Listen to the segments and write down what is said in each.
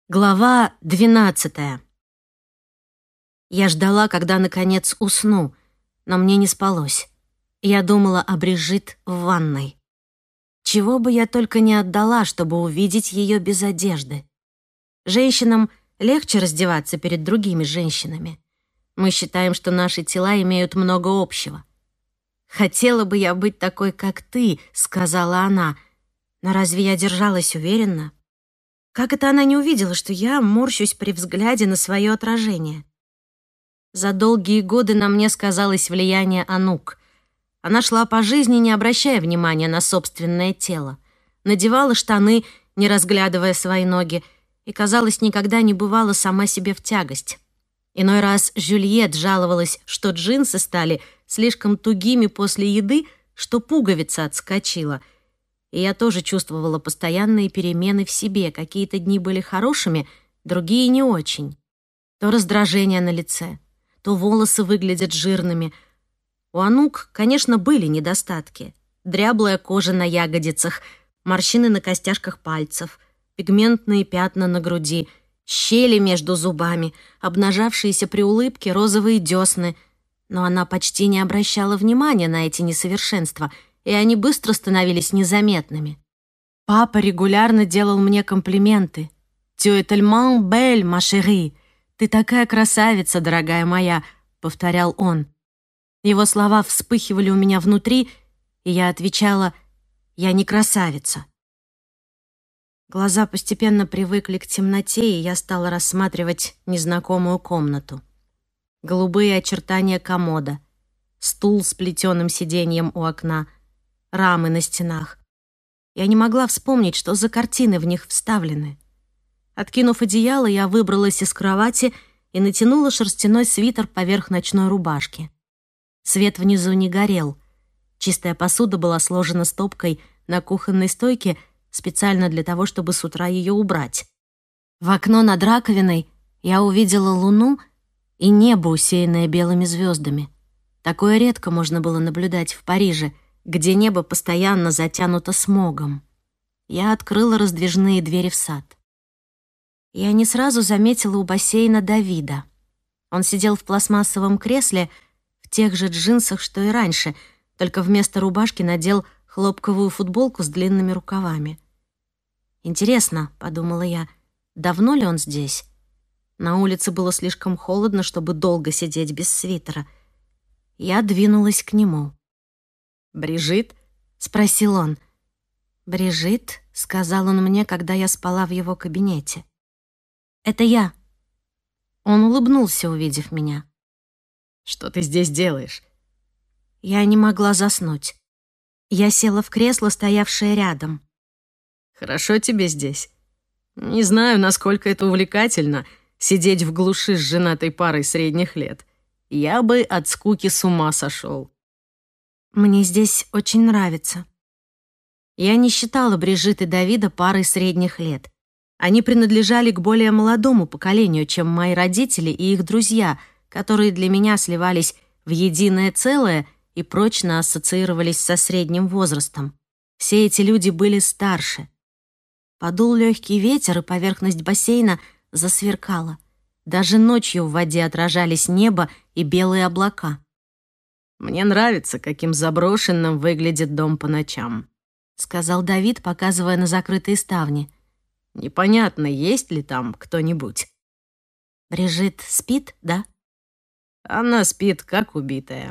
Глава 12. Я ждала, когда, наконец, усну, но мне не спалось. Я думала о Брижит в ванной. Чего бы я только не отдала, чтобы увидеть ее без одежды. Женщинам легче раздеваться перед другими женщинами. Мы считаем, что наши тела имеют много общего. «Хотела бы я быть такой, как ты», — сказала она. Но разве я держалась уверенно? Как это она не увидела, что я морщусь при взгляде на свое отражение? За долгие годы на мне сказалось влияние Анук. Она шла по жизни, не обращая внимания на собственное тело. Надевала штаны, не разглядывая свои ноги, и, казалось, никогда не бывала сама себе в тягость. Иной раз Жюльет жаловалась, что джинсы стали слишком тугими после еды, что пуговица отскочила — и я тоже чувствовала постоянные перемены в себе. Какие-то дни были хорошими, другие не очень. То раздражение на лице, то волосы выглядят жирными. У Анук, конечно, были недостатки. Дряблая кожа на ягодицах, морщины на костяшках пальцев, пигментные пятна на груди, щели между зубами, обнажавшиеся при улыбке розовые десны. Но она почти не обращала внимания на эти несовершенства — и они быстро становились незаметными. Папа регулярно делал мне комплименты. «Tu es tellement belle, ma chérie! Ты такая красавица, дорогая моя!» — повторял он. Его слова вспыхивали у меня внутри, и я отвечала: «Я не красавица». Глаза постепенно привыкли к темноте, и я стала рассматривать незнакомую комнату. Голубые очертания комода, стул с плетеным сиденьем у окна, рамы на стенах. Я не могла вспомнить, что за картины в них вставлены. Откинув одеяло, я выбралась из кровати и натянула шерстяной свитер поверх ночной рубашки. Свет внизу не горел. Чистая посуда была сложена стопкой на кухонной стойке специально для того, чтобы с утра ее убрать. В окно над раковиной я увидела луну и небо, усеянное белыми звездами. Такое редко можно было наблюдать в Париже, где небо постоянно затянуто смогом. Я открыла раздвижные двери в сад. Я не сразу заметила у бассейна Давида. Он сидел в пластмассовом кресле в тех же джинсах, что и раньше, только вместо рубашки надел хлопковую футболку с длинными рукавами. «Интересно», — подумала я, — «давно ли он здесь?» На улице было слишком холодно, чтобы долго сидеть без свитера. Я двинулась к нему. «Брижит?» — спросил он. «Брижит?» — сказал он мне, когда я спала в его кабинете. «Это я». Он улыбнулся, увидев меня. «Что ты здесь делаешь?» Я не могла заснуть. Я села в кресло, стоявшее рядом. «Хорошо тебе здесь. Не знаю, насколько это увлекательно — сидеть в глуши с женатой парой средних лет. Я бы от скуки с ума сошел». «Мне здесь очень нравится». Я не считала Брижит и Давида парой средних лет. Они принадлежали к более молодому поколению, чем мои родители и их друзья, которые для меня сливались в единое целое и прочно ассоциировались со средним возрастом. Все эти люди были старше. Подул легкий ветер, и поверхность бассейна засверкала. Даже ночью в воде отражались небо и белые облака. «Мне нравится, каким заброшенным выглядит дом по ночам», — сказал Давид, показывая на закрытые ставни. «Непонятно, есть ли там кто-нибудь». «Брижит спит, да?» «Она спит, как убитая».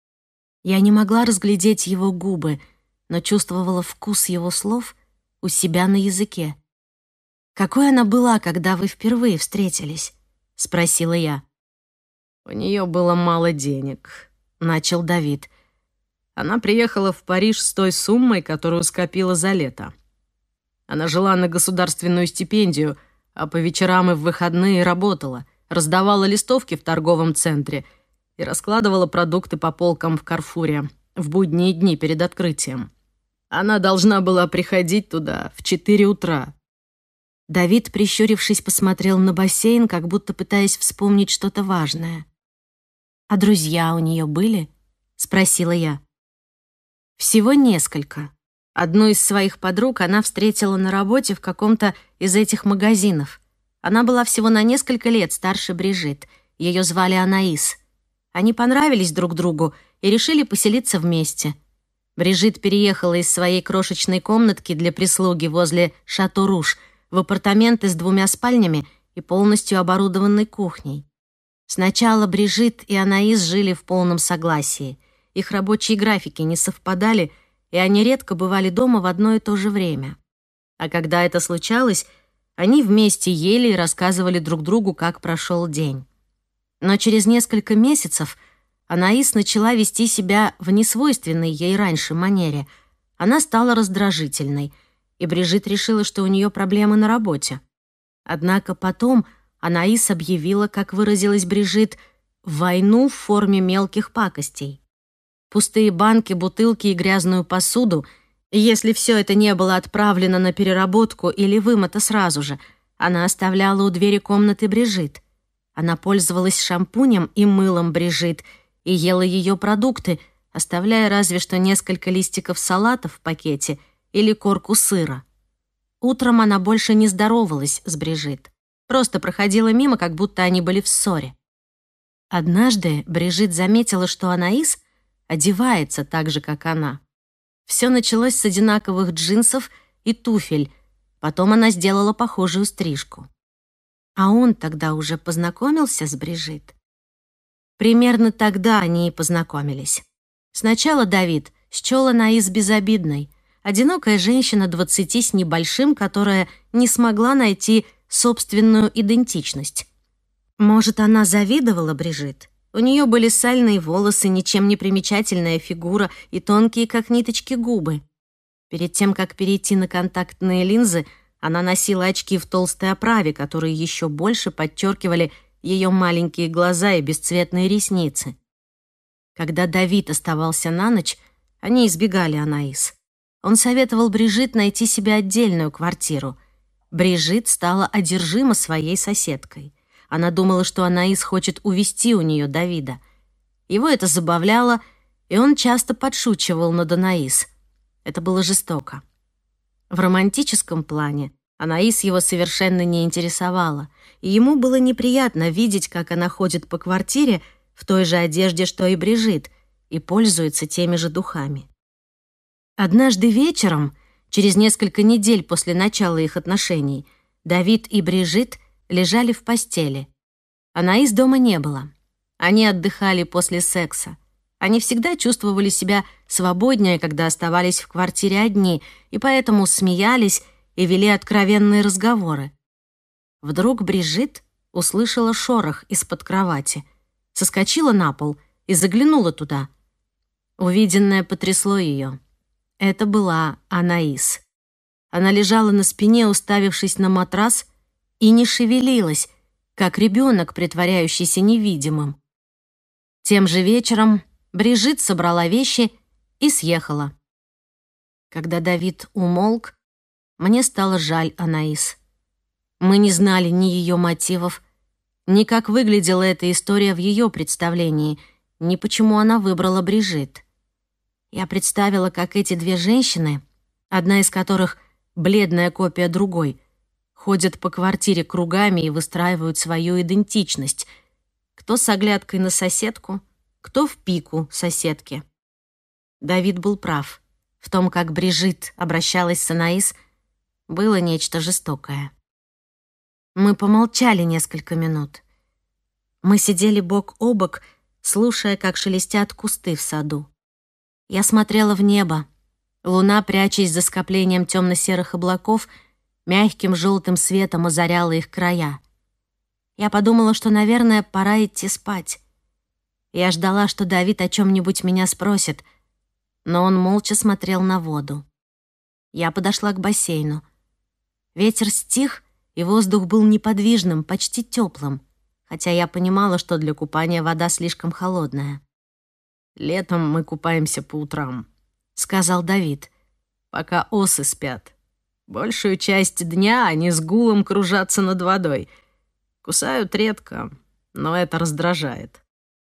Я не могла разглядеть его губы, но чувствовала вкус его слов у себя на языке. «Какой она была, когда вы впервые встретились?» — спросила я. «У нее было мало денег», — начал Давид. «Она приехала в Париж с той суммой, которую скопила за лето. Она жила на государственную стипендию, а по вечерам и в выходные работала, раздавала листовки в торговом центре и раскладывала продукты по полкам в Карфуре в будние дни перед открытием. Она должна была приходить туда в 4 утра». Давид, прищурившись, посмотрел на бассейн, как будто пытаясь вспомнить что-то важное. «А друзья у нее были?» — спросила я. «Всего несколько. Одну из своих подруг она встретила на работе в каком-то из этих магазинов. Она была всего на несколько лет старше Брижит. Ее звали Анаис. Они понравились друг другу и решили поселиться вместе. Брижит переехала из своей крошечной комнатки для прислуги возле Шато-Руж в апартаменты с 2 спальнями и полностью оборудованной кухней. Сначала Брижит и Анаис жили в полном согласии. Их рабочие графики не совпадали, и они редко бывали дома в одно и то же время. А когда это случалось, они вместе ели и рассказывали друг другу, как прошел день. Но через несколько месяцев Анаис начала вести себя в несвойственной ей раньше манере. Она стала раздражительной, и Брижит решила, что у нее проблемы на работе. Однако потом Анаис объявила, как выразилась Брижит, войну в форме мелких пакостей. Пустые банки, бутылки и грязную посуду, и если все это не было отправлено на переработку или вымыто сразу же, она оставляла у двери комнаты Брижит. Она пользовалась шампунем и мылом Брижит и ела ее продукты, оставляя разве что несколько листиков салата в пакете или корку сыра. Утром она больше не здоровалась с Брижит, просто проходила мимо, как будто они были в ссоре. Однажды Брижит заметила, что Анаис одевается так же, как она. Все началось с одинаковых джинсов и туфель, потом она сделала похожую стрижку. А он тогда уже познакомился с Брижит. Примерно тогда они и познакомились. Сначала Давид счёл Анаис безобидной, одинокая женщина 20 с небольшим, которая не смогла найти собственную идентичность. Может, она завидовала Брижит? У нее были сальные волосы, ничем не примечательная фигура и тонкие, как ниточки, губы. Перед тем, как перейти на контактные линзы, она носила очки в толстой оправе, которые еще больше подчеркивали ее маленькие глаза и бесцветные ресницы. Когда Давид оставался на ночь, они избегали Анаис. Он советовал Брижит найти себе отдельную квартиру. Брижит стала одержима своей соседкой. Она думала, что Анаис хочет увести у нее Давида. Его это забавляло, и он часто подшучивал над Анаис. Это было жестоко. В романтическом плане Анаис его совершенно не интересовала, и ему было неприятно видеть, как она ходит по квартире в той же одежде, что и Брижит, и пользуется теми же духами. Однажды вечером, через несколько недель после начала их отношений, Давид и Брижит лежали в постели. Анаис дома не было. Они отдыхали после секса. Они всегда чувствовали себя свободнее, когда оставались в квартире одни, и поэтому смеялись и вели откровенные разговоры. Вдруг Брижит услышала шорох из-под кровати, соскочила на пол и заглянула туда. Увиденное потрясло ее. Это была Анаис. Она лежала на спине, уставившись на матрас, и не шевелилась, как ребенок, притворяющийся невидимым. Тем же вечером Брижит собрала вещи и съехала. Когда Давид умолк, мне стало жаль Анаис. Мы не знали ни ее мотивов, ни как выглядела эта история в ее представлении, ни почему она выбрала Брижит. Я представила, как эти две женщины, одна из которых бледная копия другой, ходят по квартире кругами и выстраивают свою идентичность. Кто с оглядкой на соседку, кто в пику соседке. Давид был прав. В том, как Брижит обращалась с Анаис, было нечто жестокое. Мы помолчали несколько минут. Мы сидели бок о бок, слушая, как шелестят кусты в саду. Я смотрела в небо. Луна, прячась за скоплением темно-серых облаков, мягким желтым светом озаряла их края. Я подумала, что, наверное, пора идти спать. Я ждала, что Давид о чем-нибудь меня спросит, но он молча смотрел на воду. Я подошла к бассейну. Ветер стих, и воздух был неподвижным, почти теплым, хотя я понимала, что для купания вода слишком холодная. «Летом мы купаемся по утрам», — сказал Давид. «Пока осы спят. Большую часть дня они с гулом кружатся над водой. Кусают редко, но это раздражает».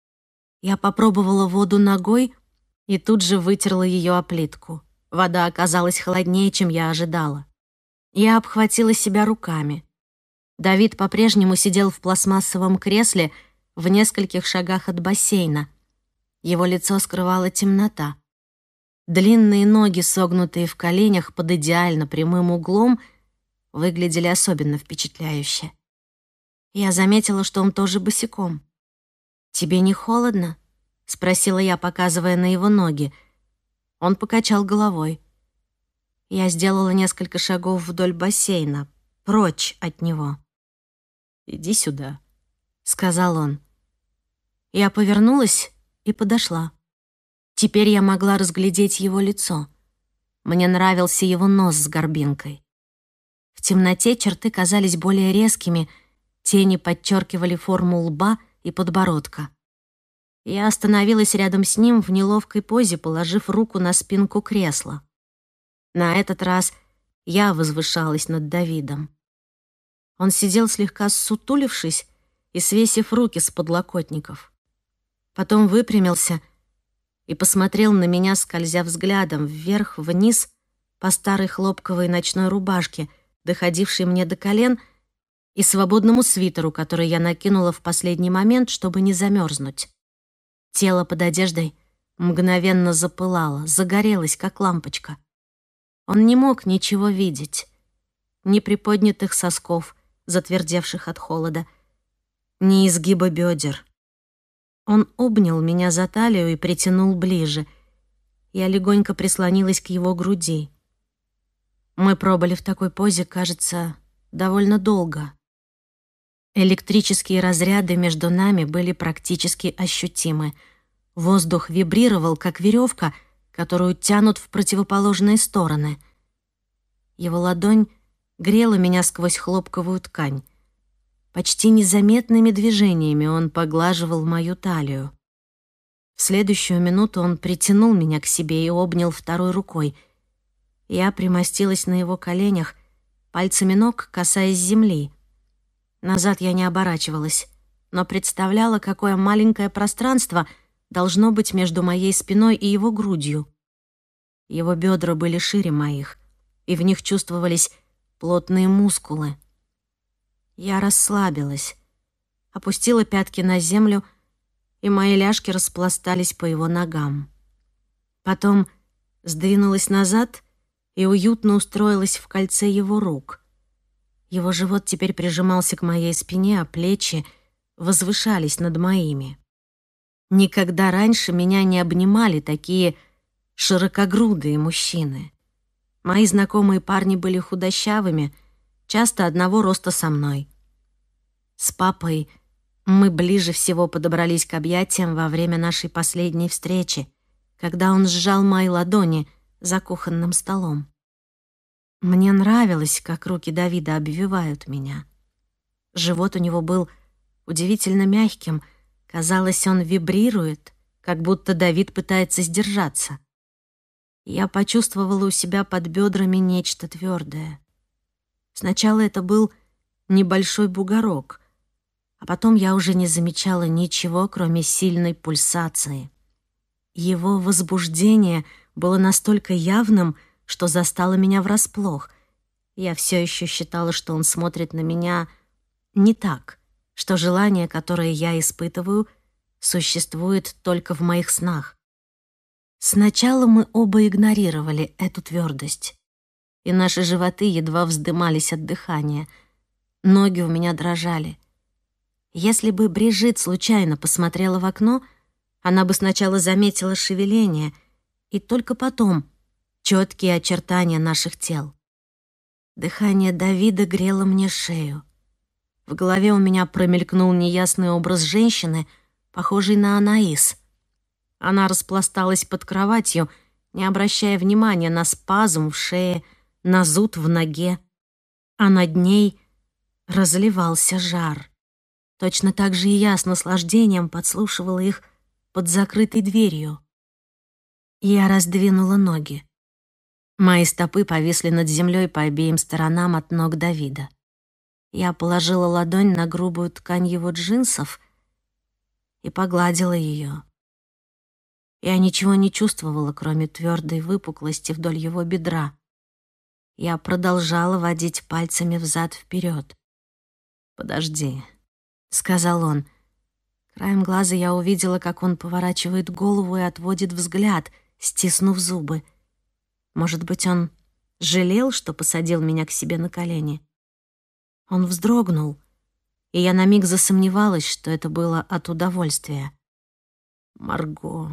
Я попробовала воду ногой и тут же вытерла ее о плитку. Вода оказалась холоднее, чем я ожидала. Я обхватила себя руками. Давид по-прежнему сидел в пластмассовом кресле в нескольких шагах от бассейна. Его лицо скрывала темнота. Длинные ноги, согнутые в коленях под идеально прямым углом, выглядели особенно впечатляюще. Я заметила, что он тоже босиком. «Тебе не холодно?» — спросила я, показывая на его ноги. Он покачал головой. Я сделала несколько шагов вдоль бассейна, прочь от него. «Иди сюда», — сказал он. Я повернулась и подошла. Теперь я могла разглядеть его лицо. Мне нравился его нос с горбинкой. В темноте черты казались более резкими, тени подчеркивали форму лба и подбородка. Я остановилась рядом с ним в неловкой позе, положив руку на спинку кресла. На этот раз я возвышалась над Давидом. Он сидел слегка ссутулившись и свесив руки с подлокотников. Потом выпрямился и посмотрел на меня, скользя взглядом вверх-вниз по старой хлопковой ночной рубашке, доходившей мне до колен, и свободному свитеру, который я накинула в последний момент, чтобы не замерзнуть. Тело под одеждой мгновенно запылало, загорелось, как лампочка. Он не мог ничего видеть. Ни приподнятых сосков, затвердевших от холода, ни изгиба бедер. Он обнял меня за талию и притянул ближе. Я легонько прислонилась к его груди. Мы пробыли в такой позе, кажется, довольно долго. Электрические разряды между нами были практически ощутимы. Воздух вибрировал, как веревка, которую тянут в противоположные стороны. Его ладонь грела меня сквозь хлопковую ткань. Почти незаметными движениями он поглаживал мою талию. В следующую минуту он притянул меня к себе и обнял второй рукой. Я примостилась на его коленях, пальцами ног касаясь земли. Назад я не оборачивалась, но представляла, какое маленькое пространство должно быть между моей спиной и его грудью. Его бедра были шире моих, и в них чувствовались плотные мускулы. Я расслабилась, опустила пятки на землю, и мои ляжки распластались по его ногам. Потом сдвинулась назад и уютно устроилась в кольце его рук. Его живот теперь прижимался к моей спине, а плечи возвышались над моими. Никогда раньше меня не обнимали такие широкогрудые мужчины. Мои знакомые парни были худощавыми, часто одного роста со мной. С папой мы ближе всего подобрались к объятиям во время нашей последней встречи, когда он сжал мои ладони за кухонным столом. Мне нравилось, как руки Давида обвивают меня. Живот у него был удивительно мягким. Казалось, он вибрирует, как будто Давид пытается сдержаться. Я почувствовала у себя под бедрами нечто твердое. Сначала это был небольшой бугорок, а потом я уже не замечала ничего, кроме сильной пульсации. Его возбуждение было настолько явным, что застало меня врасплох. Я все еще считала, что он смотрит на меня не так, что желание, которое я испытываю, существует только в моих снах. Сначала мы оба игнорировали эту твердость, и наши животы едва вздымались от дыхания. Ноги у меня дрожали. Если бы Брижит случайно посмотрела в окно, она бы сначала заметила шевеление, и только потом четкие очертания наших тел. Дыхание Давида грело мне шею. В голове у меня промелькнул неясный образ женщины, похожей на Анаис. Она распласталась под кроватью, не обращая внимания на спазм в шее, на зуд в ноге, а над ней разливался жар. Точно так же и я с наслаждением подслушивала их под закрытой дверью. Я раздвинула ноги. Мои стопы повисли над землей по обеим сторонам от ног Давида. Я положила ладонь на грубую ткань его джинсов и погладила ее. Я ничего не чувствовала, кроме твердой выпуклости вдоль его бедра. Я продолжала водить пальцами взад-вперед. «Подожди», — сказал он. Краем глаза я увидела, как он поворачивает голову и отводит взгляд, стиснув зубы. Может быть, он жалел, что посадил меня к себе на колени? Он вздрогнул, и я на миг засомневалась, что это было от удовольствия. «Марго».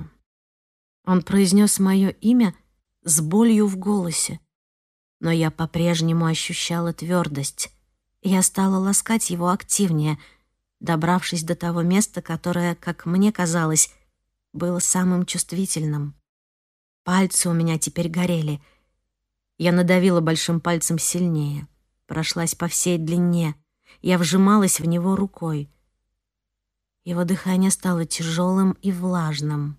Он произнес мое имя с болью в голосе, но я по-прежнему ощущала твердость. Я стала ласкать его активнее, добравшись до того места, которое, как мне казалось, было самым чувствительным. Пальцы у меня теперь горели. Я надавила большим пальцем сильнее, прошлась по всей длине. Я вжималась в него рукой. Его дыхание стало тяжелым и влажным.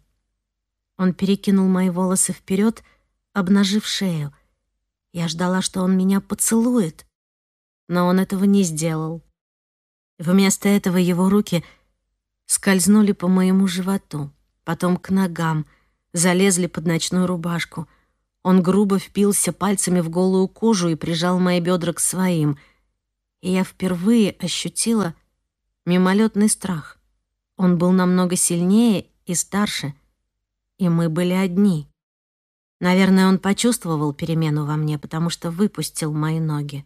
Он перекинул мои волосы вперед, обнажив шею. Я ждала, что он меня поцелует, но он этого не сделал. Вместо этого его руки скользнули по моему животу, потом к ногам, залезли под ночную рубашку. Он грубо впился пальцами в голую кожу и прижал мои бедра к своим. И я впервые ощутила мимолетный страх. Он был намного сильнее и старше, и мы были одни. Наверное, он почувствовал перемену во мне, потому что выпустил мои ноги.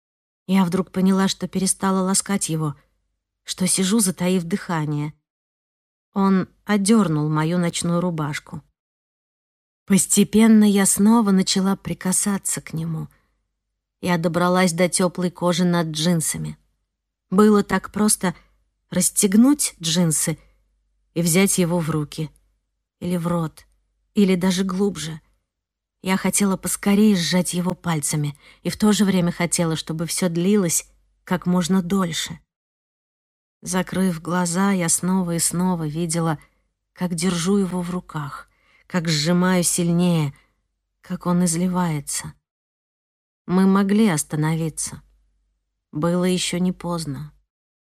Я вдруг поняла, что перестала ласкать его, что сижу, затаив дыхание. Он одернул мою ночную рубашку. Постепенно я снова начала прикасаться к нему. Я добралась до теплой кожи над джинсами. Было так просто расстегнуть джинсы и взять его в руки, или в рот, или даже глубже. Я хотела поскорее сжать его пальцами и в то же время хотела, чтобы все длилось как можно дольше. Закрыв глаза, я снова и снова видела, как держу его в руках, как сжимаю сильнее, как он изливается. Мы могли остановиться. Было еще не поздно.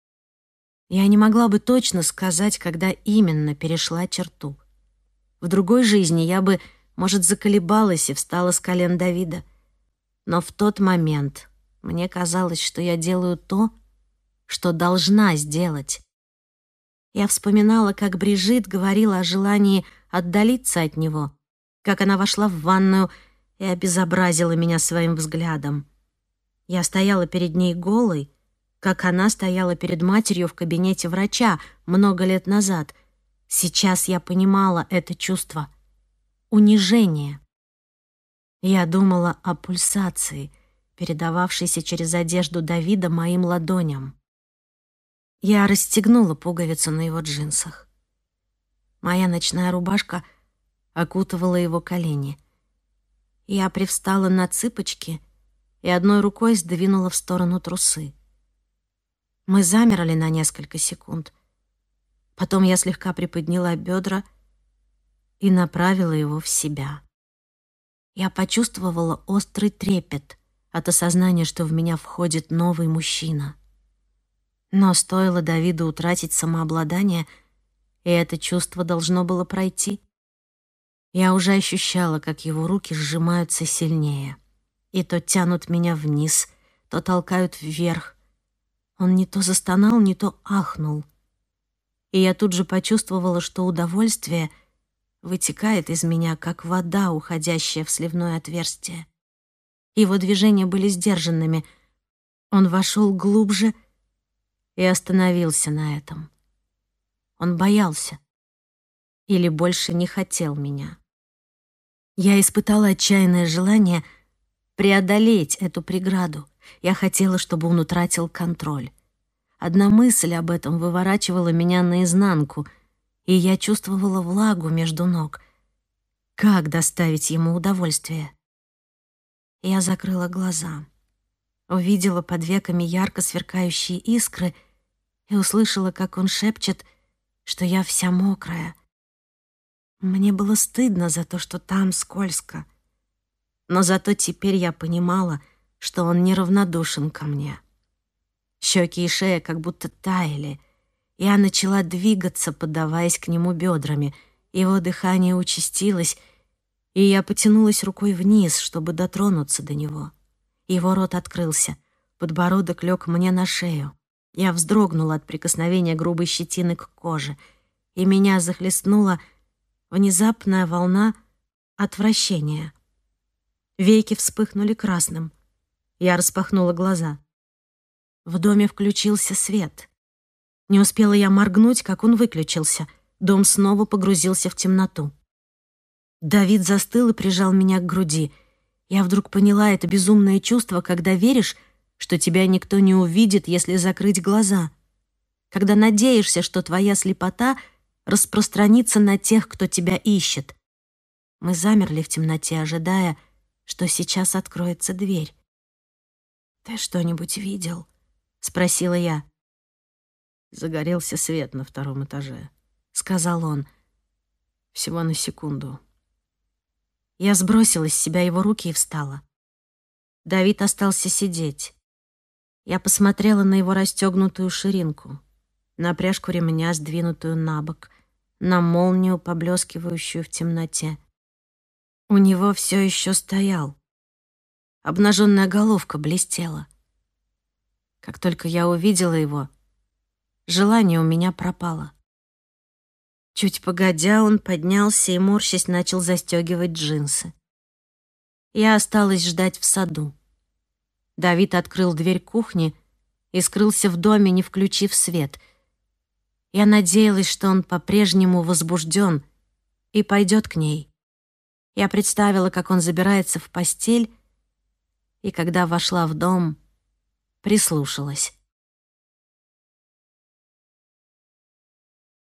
Я не могла бы точно сказать, когда именно перешла черту. В другой жизни я бы, может, заколебалась и встала с колен Давида. Но в тот момент мне казалось, что я делаю то, что должна сделать. Я вспоминала, как Брижит говорила о желании отдалиться от него, как она вошла в ванную и обезобразила меня своим взглядом. Я стояла перед ней голой, как она стояла перед матерью в кабинете врача много лет назад. Сейчас я понимала это чувство — унижение. Я думала о пульсации, передававшейся через одежду Давида моим ладоням. Я расстегнула пуговицу на его джинсах. Моя ночная рубашка окутывала его колени. Я привстала на цыпочки и одной рукой сдвинула в сторону трусы. Мы замерли на несколько секунд. Потом я слегка приподняла бедра и направила его в себя. Я почувствовала острый трепет от осознания, что в меня входит новый мужчина. Но стоило Давиду утратить самообладание, и это чувство должно было пройти. Я уже ощущала, как его руки сжимаются сильнее, и то тянут меня вниз, то толкают вверх. Он не то застонал, не то ахнул. И я тут же почувствовала, что удовольствие вытекает из меня, как вода, уходящая в сливное отверстие. Его движения были сдержанными. Он вошел глубже и остановился на этом. Он боялся или больше не хотел меня. Я испытала отчаянное желание преодолеть эту преграду. Я хотела, чтобы он утратил контроль. Одна мысль об этом выворачивала меня наизнанку, и я чувствовала влагу между ног. Как доставить ему удовольствие? Я закрыла глаза, увидела под веками ярко сверкающие искры и услышала, как он шепчет, что я вся мокрая. Мне было стыдно за то, что там скользко, но зато теперь я понимала, что он неравнодушен ко мне. Щеки и шея как будто таяли. Я начала двигаться, поддаваясь к нему бедрами. Его дыхание участилось, и я потянулась рукой вниз, чтобы дотронуться до него. Его рот открылся, подбородок лег мне на шею. Я вздрогнула от прикосновения грубой щетины к коже, и меня захлестнула внезапная волна отвращения. Веки вспыхнули красным. Я распахнула глаза. В доме включился свет. Не успела я моргнуть, как он выключился. Дом снова погрузился в темноту. Давид застыл и прижал меня к груди. Я вдруг поняла это безумное чувство, когда веришь, что тебя никто не увидит, если закрыть глаза. Когда надеешься, что твоя слепота распространится на тех, кто тебя ищет. Мы замерли в темноте, ожидая, что сейчас откроется дверь. «Ты что-нибудь видел?» — спросила я. «Загорелся свет на втором этаже», — сказал он. «Всего на секунду». Я сбросила с себя его руки и встала. Давид остался сидеть. Я посмотрела на его расстегнутую ширинку, на пряжку ремня, сдвинутую на бок, на молнию, поблескивающую в темноте. У него все еще стоял. Обнаженная головка блестела. Как только я увидела его, желание у меня пропало. Чуть погодя, он поднялся и, морщась, начал застегивать джинсы. Я осталась ждать в саду. Давид открыл дверь кухни и скрылся в доме, не включив свет. Я надеялась, что он по-прежнему возбужден и пойдет к ней. Я представила, как он забирается в постель, и когда вошла в дом, прислушалась.